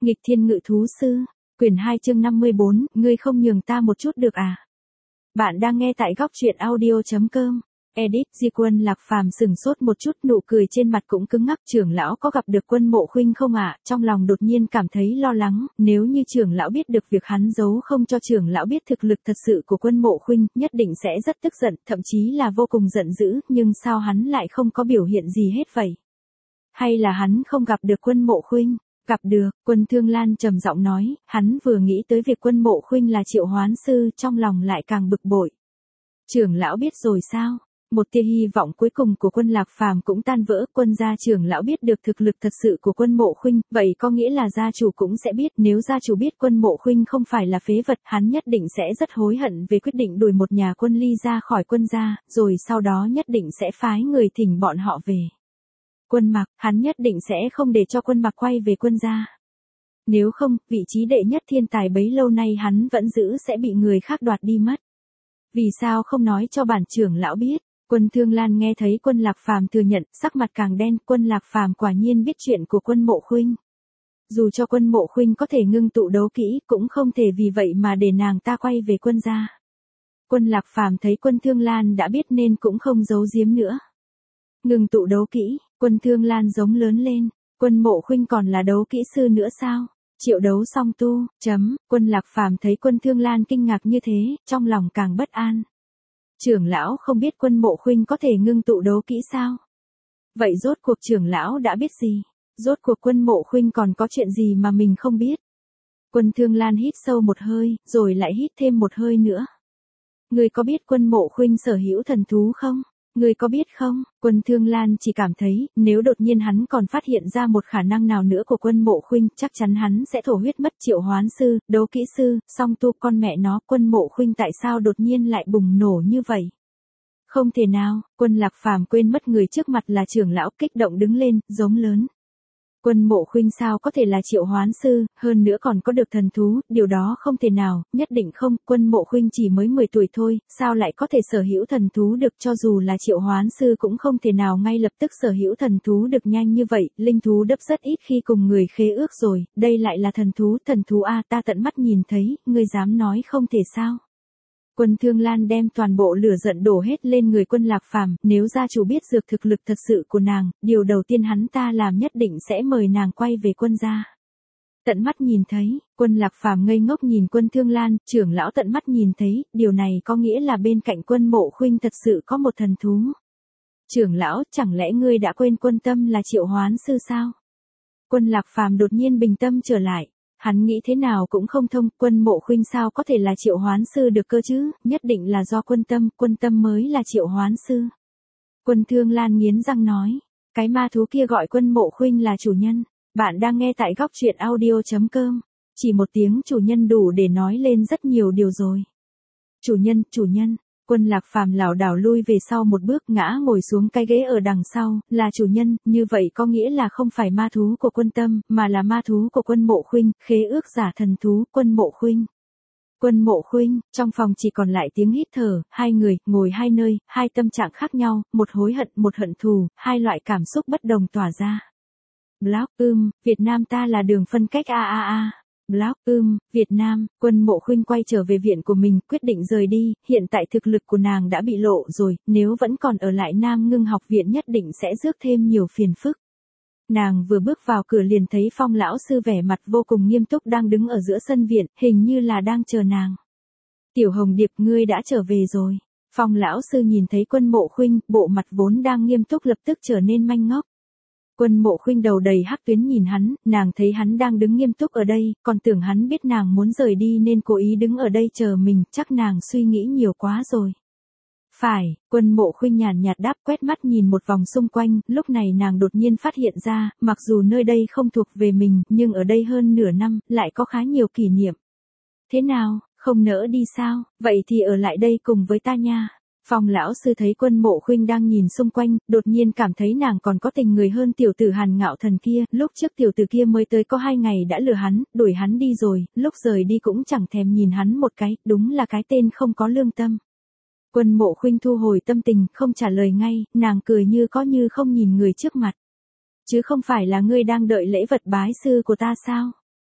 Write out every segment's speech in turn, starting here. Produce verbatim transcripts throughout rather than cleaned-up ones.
Nghịch thiên ngự thú sư, quyển hai chương năm mươi bốn, ngươi không nhường ta một chút được à? Bạn đang nghe tại góc truyện audio.com. Edit, Di Quân Lạc Phàm sừng sốt một chút, nụ cười trên mặt cũng cứng ngắc. Trưởng lão có gặp được Quân Mộ Khuynh không ạ? À? Trong lòng đột nhiên cảm thấy lo lắng, nếu như trưởng lão biết được việc hắn giấu không cho trưởng lão biết thực lực thật sự của Quân Mộ Khuynh, nhất định sẽ rất tức giận, thậm chí là vô cùng giận dữ, nhưng sao hắn lại không có biểu hiện gì hết vậy? Hay là hắn không gặp được Quân Mộ Khuynh? Gặp được, Quân Thương Lan trầm giọng nói, hắn vừa nghĩ tới việc Quân Mộ Khuynh là triệu hoán sư, trong lòng lại càng bực bội. Trưởng lão biết rồi sao? Một tia hy vọng cuối cùng của Quân Lạc Phàm cũng tan vỡ. Quân gia trưởng lão biết được thực lực thật sự của Quân Mộ Khuynh, vậy có nghĩa là gia chủ cũng sẽ biết. Nếu gia chủ biết Quân Mộ Khuynh không phải là phế vật, hắn nhất định sẽ rất hối hận về quyết định đuổi một nhà Quân Ly ra khỏi Quân gia, rồi sau đó nhất định sẽ phái người thỉnh bọn họ về. Quân Mặc, hắn nhất định sẽ không để cho Quân Mặc quay về Quân gia. Nếu không, vị trí đệ nhất thiên tài bấy lâu nay hắn vẫn giữ sẽ bị người khác đoạt đi mất. Vì sao không nói cho bản trưởng lão biết? Quân Thương Lan nghe thấy Quân Lạc Phàm thừa nhận, sắc mặt càng đen. Quân Lạc Phàm quả nhiên biết chuyện của Quân Mộ Khuynh. Dù cho Quân Mộ Khuynh có thể ngưng tụ đấu kỹ, cũng không thể vì vậy mà để nàng ta quay về Quân gia. Quân Lạc Phàm thấy Quân Thương Lan đã biết nên cũng không giấu giếm nữa. Ngưng tụ đấu kỹ, Quân Thương Lan giống lớn lên, Quân Mộ Khuynh còn là đấu kỹ sư nữa sao? Triệu đấu song tu, chấm, Quân Lạc Phàm thấy Quân Thương Lan kinh ngạc như thế, trong lòng càng bất an. Trưởng lão không biết Quân Mộ Khuynh có thể ngưng tụ đấu kỹ sao? Vậy rốt cuộc trưởng lão đã biết gì? Rốt cuộc Quân Mộ Khuynh còn có chuyện gì mà mình không biết? Quân Thương Lan hít sâu một hơi, rồi lại hít thêm một hơi nữa. Ngươi có biết Quân Mộ Khuynh sở hữu thần thú không? Ngươi có biết không? Quân Thương Lan chỉ cảm thấy, nếu đột nhiên hắn còn phát hiện ra một khả năng nào nữa của Quân Mộ Khuynh, chắc chắn hắn sẽ thổ huyết mất. Triệu hoán sư, đấu kỹ sư, song tu, con mẹ nó, Quân Mộ Khuynh tại sao đột nhiên lại bùng nổ như vậy? Không thể nào, Quân Lạc Phàm quên mất người trước mặt là trưởng lão, kích động đứng lên, giống lớn. Quân Mộ Khuynh sao có thể là triệu hoán sư, hơn nữa còn có được thần thú, điều đó không thể nào, nhất định không. Quân Mộ Khuynh chỉ mới mười tuổi thôi, sao lại có thể sở hữu thần thú được? Cho dù là triệu hoán sư cũng không thể nào ngay lập tức sở hữu thần thú được nhanh như vậy. Linh thú đấp rất ít khi cùng người khế ước rồi, đây lại là thần thú. Thần thú a, ta tận mắt nhìn thấy, ngươi dám nói không thể sao? Quân Thương Lan đem toàn bộ lửa giận đổ hết lên người Quân Lạc Phàm, nếu gia chủ biết dược thực lực thật sự của nàng, điều đầu tiên hắn ta làm nhất định sẽ mời nàng quay về Quân gia. Tận mắt nhìn thấy, Quân Lạc Phàm ngây ngốc nhìn Quân Thương Lan, trưởng lão tận mắt nhìn thấy, điều này có nghĩa là bên cạnh Quân Mộ Khuynh thật sự có một thần thú. Trưởng lão, chẳng lẽ ngươi đã quên Quân Tâm là triệu hoán sư sao? Quân Lạc Phàm đột nhiên bình tâm trở lại. Hắn nghĩ thế nào cũng không thông, Quân Mộ Khuynh sao có thể là triệu hoán sư được cơ chứ, nhất định là do Quân Tâm, Quân Tâm mới là triệu hoán sư. Quân Thương Lan nghiến răng nói, cái ma thú kia gọi Quân Mộ Khuynh là chủ nhân. Bạn đang nghe tại góc truyện audio.com. Chỉ một tiếng chủ nhân đủ để nói lên rất nhiều điều rồi. Chủ nhân, chủ nhân. Quân Lạc Phàm lảo đảo lui về sau một bước, ngã ngồi xuống cái ghế ở đằng sau, là chủ nhân, như vậy có nghĩa là không phải ma thú của Quân Tâm, mà là ma thú của Quân Mộ Khuynh, khế ước giả thần thú, Quân Mộ Khuynh. Quân Mộ Khuynh, trong phòng chỉ còn lại tiếng hít thở, hai người, ngồi hai nơi, hai tâm trạng khác nhau, một hối hận, một hận thù, hai loại cảm xúc bất đồng tỏa ra. Blog, ưm, Việt Nam ta là đường phân cách a a a. Blog, ưm, Việt Nam, Quân Mộ Khuynh quay trở về viện của mình, quyết định rời đi, hiện tại thực lực của nàng đã bị lộ rồi, nếu vẫn còn ở lại Nam Ngưng học viện nhất định sẽ rước thêm nhiều phiền phức. Nàng vừa bước vào cửa liền thấy Phong lão sư vẻ mặt vô cùng nghiêm túc đang đứng ở giữa sân viện, hình như là đang chờ nàng. Tiểu Hồng Điệp, ngươi đã trở về rồi. Phong lão sư nhìn thấy Quân Mộ Khuynh, bộ mặt vốn đang nghiêm túc lập tức trở nên manh ngốc. Quân Mộ Khuynh đầu đầy hắc tuyến nhìn hắn, nàng thấy hắn đang đứng nghiêm túc ở đây, còn tưởng hắn biết nàng muốn rời đi nên cố ý đứng ở đây chờ mình, chắc nàng suy nghĩ nhiều quá rồi. Phải, Quân Mộ Khuynh nhàn nhạt đáp, quét mắt nhìn một vòng xung quanh, lúc này nàng đột nhiên phát hiện ra, mặc dù nơi đây không thuộc về mình, nhưng ở đây hơn nửa năm, lại có khá nhiều kỷ niệm. Thế nào, không nỡ đi sao, vậy thì ở lại đây cùng với ta nha. Phong lão sư thấy Quân Mộ Khuynh đang nhìn xung quanh, đột nhiên cảm thấy nàng còn có tình người hơn tiểu tử Hàn Ngạo Thần kia, lúc trước tiểu tử kia mới tới có hai ngày đã lừa hắn, đuổi hắn đi rồi, lúc rời đi cũng chẳng thèm nhìn hắn một cái, đúng là cái tên không có lương tâm. Quân Mộ Khuynh thu hồi tâm tình, không trả lời ngay, nàng cười như có như không nhìn người trước mặt. Chứ không phải là ngươi đang đợi lễ vật bái sư của ta sao?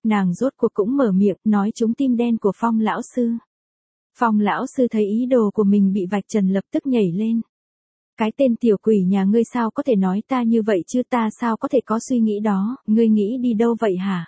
nàng rốt cuộc cũng mở miệng, nói trúng tim đen của Phong lão sư. Phong lão sư thấy ý đồ của mình bị vạch trần lập tức nhảy lên. Cái tên tiểu quỷ nhà ngươi sao có thể nói ta như vậy chứ, ta sao có thể có suy nghĩ đó, ngươi nghĩ đi đâu vậy hả?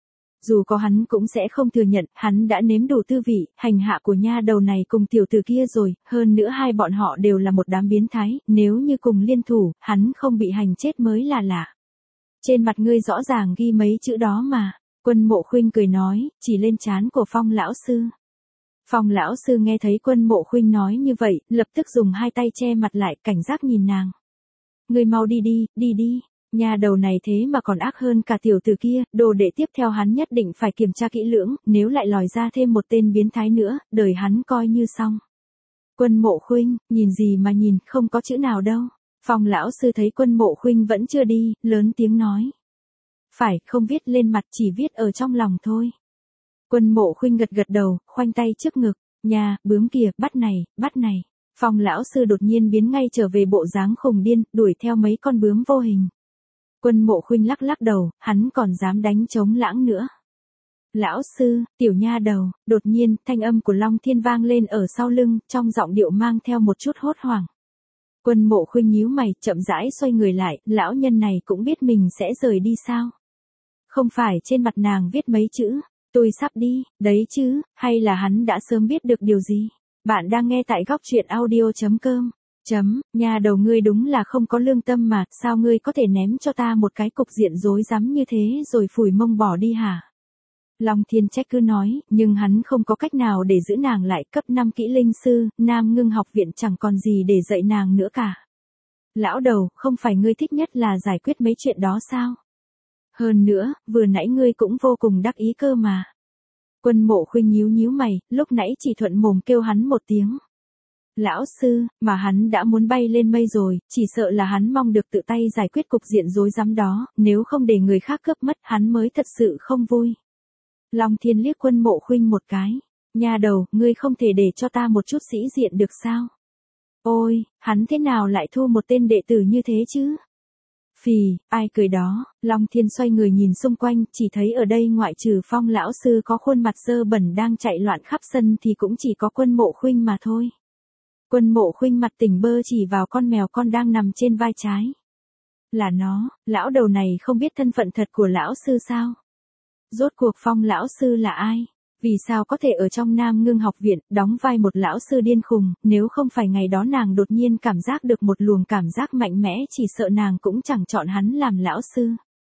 Dù có hắn cũng sẽ không thừa nhận, hắn đã nếm đủ tư vị, hành hạ của nha đầu này cùng tiểu tử kia rồi, hơn nữa hai bọn họ đều là một đám biến thái, nếu như cùng liên thủ, hắn không bị hành chết mới là lạ. Trên mặt ngươi rõ ràng ghi mấy chữ đó mà, Quân Mộ Khuynh cười nói, chỉ lên trán của Phong lão sư. Phong lão sư nghe thấy Quân Mộ Khuynh nói như vậy, lập tức dùng hai tay che mặt lại, cảnh giác nhìn nàng. Ngươi mau đi đi, đi đi. Nhà đầu này thế mà còn ác hơn cả tiểu tử kia, đồ đệ tiếp theo hắn nhất định phải kiểm tra kỹ lưỡng, nếu lại lòi ra thêm một tên biến thái nữa, đời hắn coi như xong. Quân Mộ Khuynh, nhìn gì mà nhìn, không có chữ nào đâu. Phong lão sư thấy Quân Mộ Khuynh vẫn chưa đi, lớn tiếng nói. Phải, không viết lên mặt, chỉ viết ở trong lòng thôi. Quân Mộ Khuynh gật gật đầu, khoanh tay trước ngực, nhà, bướm kìa, bắt này, bắt này. Phong lão sư đột nhiên biến ngay trở về bộ dáng khùng điên, đuổi theo mấy con bướm vô hình. Quân Mộ Khuynh lắc lắc đầu, hắn còn dám đánh trống lãng nữa. Lão sư, tiểu nha đầu, đột nhiên, thanh âm của Long Thiên vang lên ở sau lưng, trong giọng điệu mang theo một chút hốt hoảng. Quân Mộ Khuynh nhíu mày, chậm rãi xoay người lại, lão nhân này cũng biết mình sẽ rời đi sao? Không phải trên mặt nàng viết mấy chữ, tôi sắp đi, đấy chứ, hay là hắn đã sớm biết được điều gì? Bạn đang nghe tại góc truyện audio chấm com. Chấm, nhà đầu ngươi đúng là không có lương tâm mà, sao ngươi có thể ném cho ta một cái cục diện rối rắm như thế rồi phủi mông bỏ đi hả? Long Thiên trách cứ nói, nhưng hắn không có cách nào để giữ nàng lại, cấp năm kỹ linh sư, Nam Ngưng học viện chẳng còn gì để dạy nàng nữa cả. Lão đầu, không phải ngươi thích nhất là giải quyết mấy chuyện đó sao? Hơn nữa, vừa nãy ngươi cũng vô cùng đắc ý cơ mà. Quân Mộ Khuynh nhíu nhíu mày, lúc nãy chỉ thuận mồm kêu hắn một tiếng. Lão sư, mà hắn đã muốn bay lên mây rồi, chỉ sợ là hắn mong được tự tay giải quyết cục diện rối rắm đó, nếu không để người khác cướp mất hắn mới thật sự không vui. Long Thiên liếc Quân Mộ Khuynh một cái, nhà đầu, ngươi không thể để cho ta một chút sĩ diện được sao? Ôi, hắn thế nào lại thu một tên đệ tử như thế chứ? Phì, ai cười đó, Long Thiên xoay người nhìn xung quanh, chỉ thấy ở đây ngoại trừ Phong lão sư có khuôn mặt dơ bẩn đang chạy loạn khắp sân thì cũng chỉ có Quân Mộ Khuynh mà thôi. Quân Mộ Khuynh mặt tỉnh bơ chỉ vào con mèo con đang nằm trên vai trái. Là nó, lão đầu này không biết thân phận thật của lão sư sao? Rốt cuộc Phong lão sư là ai? Vì sao có thể ở trong Nam Ngưng học viện, đóng vai một lão sư điên khùng, nếu không phải ngày đó nàng đột nhiên cảm giác được một luồng cảm giác mạnh mẽ chỉ sợ nàng cũng chẳng chọn hắn làm lão sư.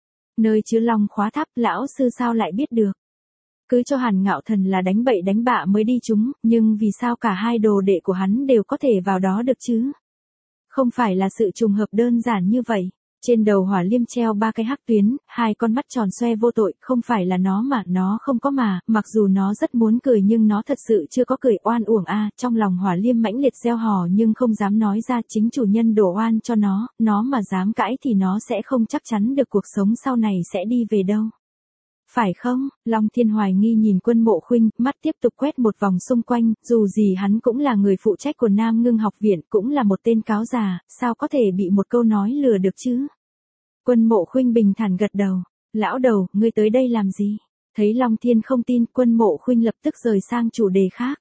Nơi chứa long khóa tháp, lão sư sao lại biết được? Cứ cho Hàn Ngạo Thần là đánh bậy đánh bạ mới đi chúng, nhưng vì sao cả hai đồ đệ của hắn đều có thể vào đó được chứ? Không phải là sự trùng hợp đơn giản như vậy. Trên đầu Hỏa Liêm treo ba cái hắc tuyến, hai con mắt tròn xoe vô tội, không phải là nó mà, nó không có mà, mặc dù nó rất muốn cười nhưng nó thật sự chưa có cười, oan uổng a. Trong lòng Hỏa Liêm mãnh liệt gieo hò nhưng không dám nói ra, chính chủ nhân đổ oan cho nó, nó mà dám cãi thì nó sẽ không chắc chắn được cuộc sống sau này sẽ đi về đâu. Phải không? Long Thiên hoài nghi nhìn Quân Mộ Khuynh, mắt tiếp tục quét một vòng xung quanh, dù gì hắn cũng là người phụ trách của Nam Ngưng học viện, cũng là một tên cáo già, sao có thể bị một câu nói lừa được chứ? Quân Mộ Khuynh bình thản gật đầu, lão đầu, ngươi tới đây làm gì? Thấy Long Thiên không tin, Quân Mộ Khuynh lập tức rời sang chủ đề khác.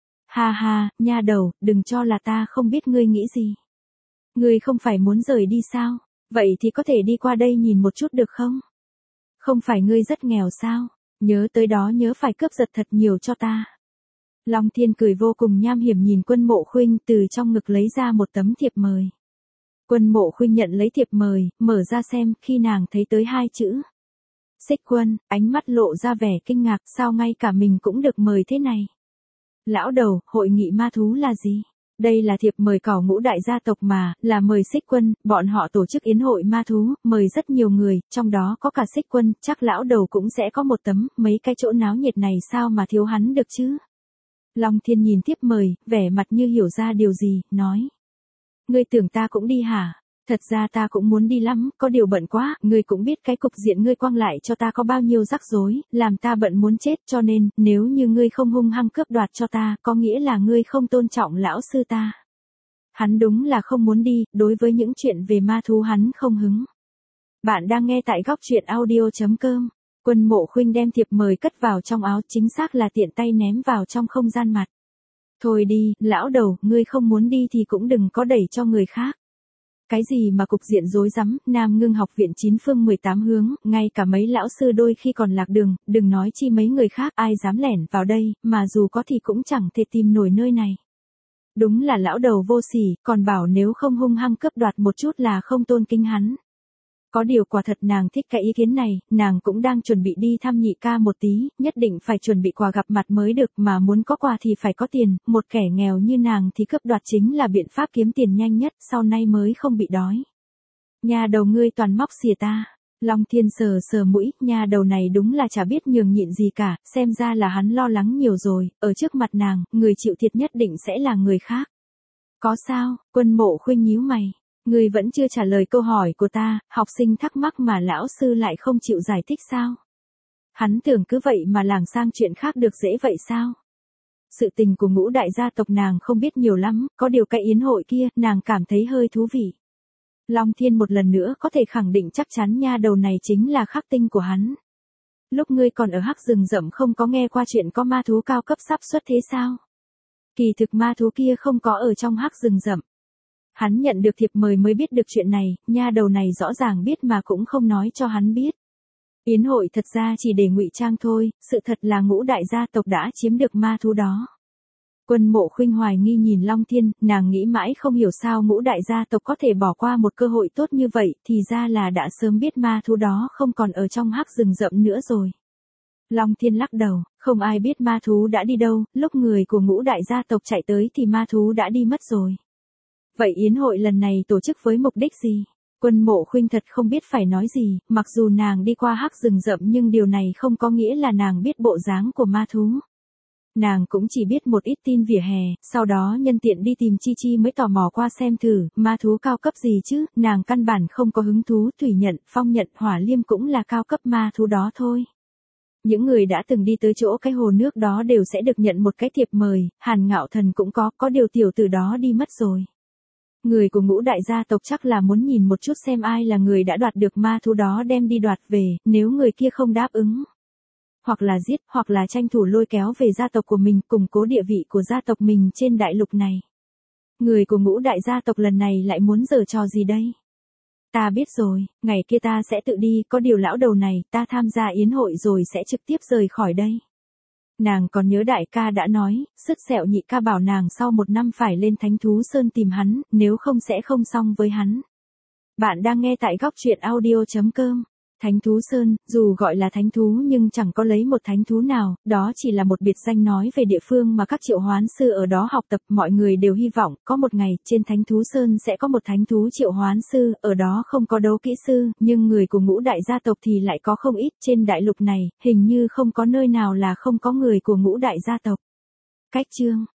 Ha ha, nha đầu, đừng cho là ta không biết ngươi nghĩ gì. Ngươi không phải muốn rời đi sao? Vậy thì có thể đi qua đây nhìn một chút được không? Không phải ngươi rất nghèo sao? Nhớ tới đó nhớ phải cướp giật thật nhiều cho ta. Long Thiên cười vô cùng nham hiểm nhìn Quân Mộ Khuynh, từ trong ngực lấy ra một tấm thiệp mời. Quân Mộ Khuynh nhận lấy thiệp mời, mở ra xem, khi nàng thấy tới hai chữ. Xích Quân, ánh mắt lộ ra vẻ kinh ngạc, sao ngay cả mình cũng được mời thế này? Lão đầu, hội nghị ma thú là gì? Đây là thiệp mời cỏ ngũ đại gia tộc mà, là mời Xích Quân, bọn họ tổ chức yến hội ma thú, mời rất nhiều người, trong đó có cả Xích Quân, chắc lão đầu cũng sẽ có một tấm, mấy cái chỗ náo nhiệt này sao mà thiếu hắn được chứ? Long Thiên nhìn thiệp mời, vẻ mặt như hiểu ra điều gì, nói. Ngươi tưởng ta cũng đi hả? Thật ra ta cũng muốn đi lắm, có điều bận quá, ngươi cũng biết cái cục diện ngươi quăng lại cho ta có bao nhiêu rắc rối, làm ta bận muốn chết, cho nên, nếu như ngươi không hung hăng cướp đoạt cho ta, có nghĩa là ngươi không tôn trọng lão sư ta. Hắn đúng là không muốn đi, đối với những chuyện về ma thú hắn không hứng. Bạn đang nghe tại góc truyện audio chấm com. Quân Mộ Khuynh đem thiệp mời cất vào trong áo, chính xác là tiện tay ném vào trong không gian mặt. Thôi đi, lão đầu, ngươi không muốn đi thì cũng đừng có đẩy cho người khác. Cái gì mà cục diện rối rắm, Nam Ngưng học viện chín phương mười tám hướng, ngay cả mấy lão sư đôi khi còn lạc đường, đừng nói chi mấy người khác, ai dám lẻn vào đây, mà dù có thì cũng chẳng thể tìm nổi nơi này. Đúng là lão đầu vô sỉ, còn bảo nếu không hung hăng cướp đoạt một chút là không tôn kính hắn. Có điều quả thật nàng thích cái ý kiến này, nàng cũng đang chuẩn bị đi thăm nhị ca một tí, nhất định phải chuẩn bị quà gặp mặt mới được, mà muốn có quà thì phải có tiền, một kẻ nghèo như nàng thì cướp đoạt chính là biện pháp kiếm tiền nhanh nhất, sau này mới không bị đói. Nhà đầu ngươi toàn móc xìa ta. Long Thiên sờ sờ mũi, nhà đầu này đúng là chả biết nhường nhịn gì cả, xem ra là hắn lo lắng nhiều rồi, ở trước mặt nàng, người chịu thiệt nhất định sẽ là người khác. Có sao? Quân Mộ Khuynh nhíu mày. Ngươi vẫn chưa trả lời câu hỏi của ta, học sinh thắc mắc mà lão sư lại không chịu giải thích sao? Hắn tưởng cứ vậy mà lảng sang chuyện khác được dễ vậy sao? Sự tình của Ngũ đại gia tộc nàng không biết nhiều lắm, có điều cái yến hội kia, nàng cảm thấy hơi thú vị. Long Thiên một lần nữa có thể khẳng định chắc chắn nha đầu này chính là khắc tinh của hắn. Lúc ngươi còn ở hắc rừng rậm không có nghe qua chuyện có ma thú cao cấp sắp xuất thế sao? Kỳ thực ma thú kia không có ở trong hắc rừng rậm. Hắn nhận được thiệp mời mới biết được chuyện này, nha đầu này rõ ràng biết mà cũng không nói cho hắn biết. Yến hội thật ra chỉ để ngụy trang thôi, sự thật là Ngũ đại gia tộc đã chiếm được ma thú đó. Quân Mộ Khuynh hoài nghi nhìn Long Thiên, nàng nghĩ mãi không hiểu sao Ngũ đại gia tộc có thể bỏ qua một cơ hội tốt như vậy, thì ra là đã sớm biết ma thú đó không còn ở trong hắc rừng rậm nữa rồi. Long Thiên lắc đầu, không ai biết ma thú đã đi đâu, lúc người của Ngũ đại gia tộc chạy tới thì ma thú đã đi mất rồi. Vậy yến hội lần này tổ chức với mục đích gì? Quân Mộ Khuynh thật không biết phải nói gì, mặc dù nàng đi qua hắc rừng rậm nhưng điều này không có nghĩa là nàng biết bộ dáng của ma thú. Nàng cũng chỉ biết một ít tin vỉa hè, sau đó nhân tiện đi tìm Chi Chi mới tò mò qua xem thử, ma thú cao cấp gì chứ, nàng căn bản không có hứng thú, thủy nhận, phong nhận, hỏa liêm cũng là cao cấp ma thú đó thôi. Những người đã từng đi tới chỗ cái hồ nước đó đều sẽ được nhận một cái thiệp mời, Hàn Ngạo Thần cũng có, có điều tiểu tử đó đi mất rồi. Người của Ngũ đại gia tộc chắc là muốn nhìn một chút xem ai là người đã đoạt được ma thú đó đem đi đoạt về, nếu người kia không đáp ứng. Hoặc là giết, hoặc là tranh thủ lôi kéo về gia tộc của mình, củng cố địa vị của gia tộc mình trên đại lục này. Người của Ngũ đại gia tộc lần này lại muốn giở trò gì đây? Ta biết rồi, ngày kia ta sẽ tự đi, có điều lão đầu này, ta tham gia yến hội rồi sẽ trực tiếp rời khỏi đây. Nàng còn nhớ đại ca đã nói, sứt sẹo nhị ca bảo nàng sau một năm phải lên Thánh Thú Sơn tìm hắn, nếu không sẽ không xong với hắn. Bạn đang nghe tại góc truyện audio chấm com. Thánh Thú Sơn, dù gọi là thánh thú nhưng chẳng có lấy một thánh thú nào, đó chỉ là một biệt danh nói về địa phương mà các triệu hoán sư ở đó học tập. Mọi người đều hy vọng, có một ngày, trên Thánh Thú Sơn sẽ có một thánh thú triệu hoán sư, ở đó không có đấu kỹ sư, nhưng người của Ngũ đại gia tộc thì lại có không ít, trên đại lục này, hình như không có nơi nào là không có người của Ngũ đại gia tộc. Cách chương